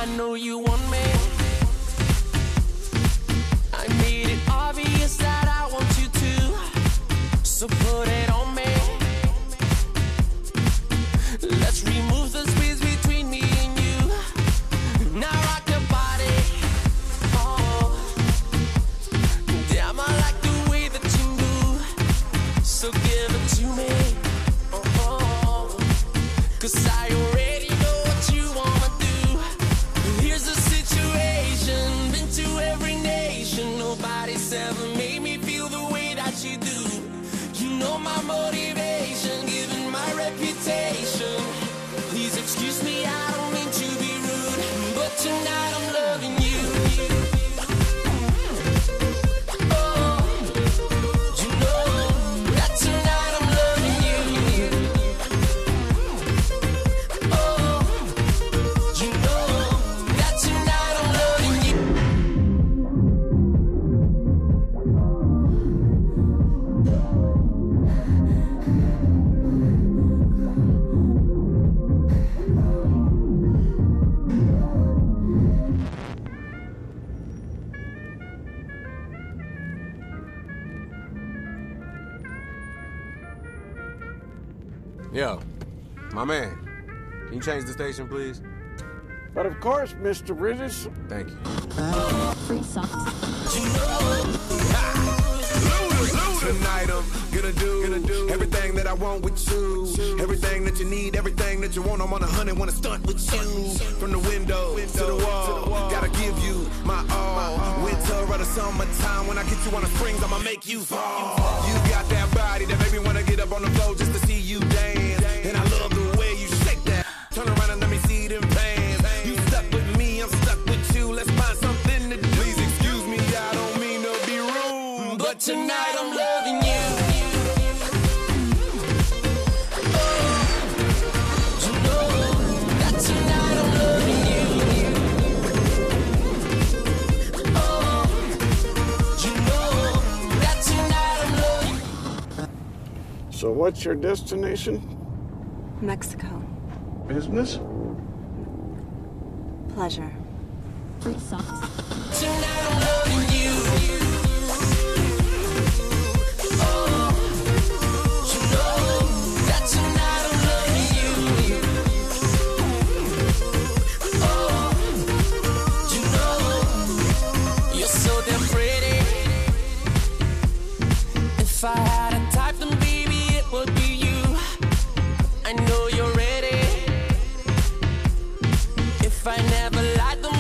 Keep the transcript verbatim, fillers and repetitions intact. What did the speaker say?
I know you want me. I made it obvious that I want you to, so put it on me. Let's remove the space between me and you. Now rock your body. Oh, damn, I like the way that you move. So give it to me. Oh, oh, 'cause I already know what you wanna do. Here's the situation, been to every nation. Nobody's ever made me feel the way that you do. You know my motivation, given my reputation. Please excuse me, I don't mean to be rude, but tonight I'm loving you. Oh, you know that tonight I'm loving you. Oh, you know that tonight I'm loving you. Yo, my man, can you change the station, please? But of course, Mister Riddis. Thank you. Free socks. Tonight I'm gonna do, gonna do everything that I want with you. Everything that you need, everything that you want. I'm on a hundred, wanna stunt with you. From the window to the wall, gotta give you my all. Winter or the summertime, when I get you on the springs, I'ma make you fall. You got that body that make me wanna get up on the floor just to see you dance. And I love the way you shake that. Turn around and let me see them pants. You stuck with me, I'm stuck with you. Let's find something to do. Please excuse me, I don't mean to be rude, But tonight I'm loving you. So what's your destination? Mexico. Business? Pleasure. Free socks. Tonight I'm loving you. Oh, you know that tonight I'm loving you. Oh, you know you're so damn pretty. If I had a type, then baby it would be you. I know you're ready. If I never lied, then